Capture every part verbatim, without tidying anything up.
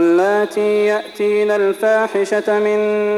واللاتي يأتين الفاحشة من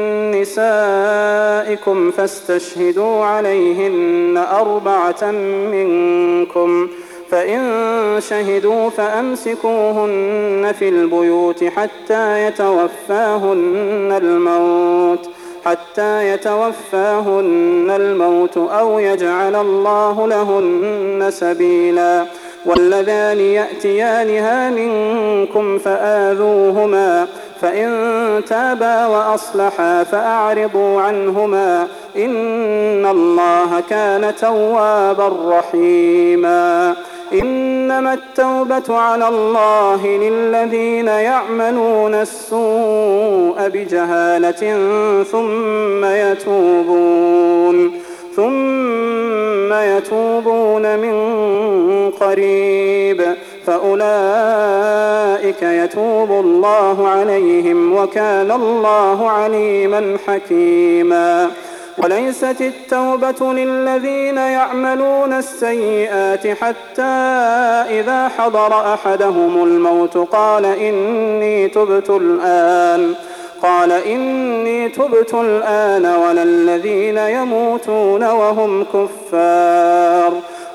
نسائكم فاستشهدوا عليهن أربعة منكم، فإن شهدوا فأمسكوهن في البيوت حتى يتوفاهن الموت حتى يتوفاهن الموت أو يجعل الله لهن سبيلا. واللذان يأتيانها منكم فآذوهما، فإن تابا وأصلحا فأعرضوا عنهما، إن الله كان توابا رحيما. إنما التوبة على الله للذين يعملون السوء بجهالة ثم يتوبون ثم يتوبون من قريب فأولئك يتوب الله عليهم وكان الله عليما حكيما. وليست التوبة للذين يعملون السيئات حتى إذا حضر أحدهم الموت قال إني تبت الآن قال إني تبت الآن ولا الذين يموتون وهم كفار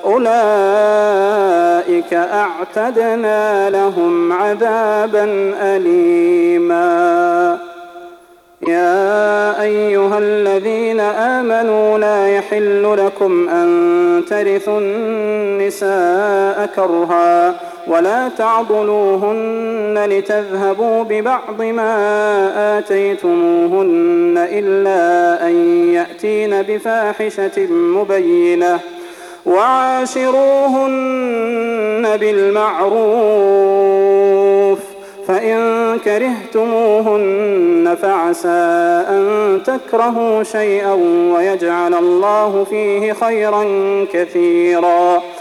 أولئك أعتدنا لهم عذابا أليما. يا أيها الذين آمنوا لا يحل لكم أن ترثوا النساء كرها ولا تعضلوهن لتذهبوا ببعض ما آتيتموهن إلا أن يأتين بفاحشة مبينة وعاشروهن بالمعروف، فإن كرهتموهن فعسى أن تكرهوا شيئا ويجعل الله فيه خيرا كثيرا.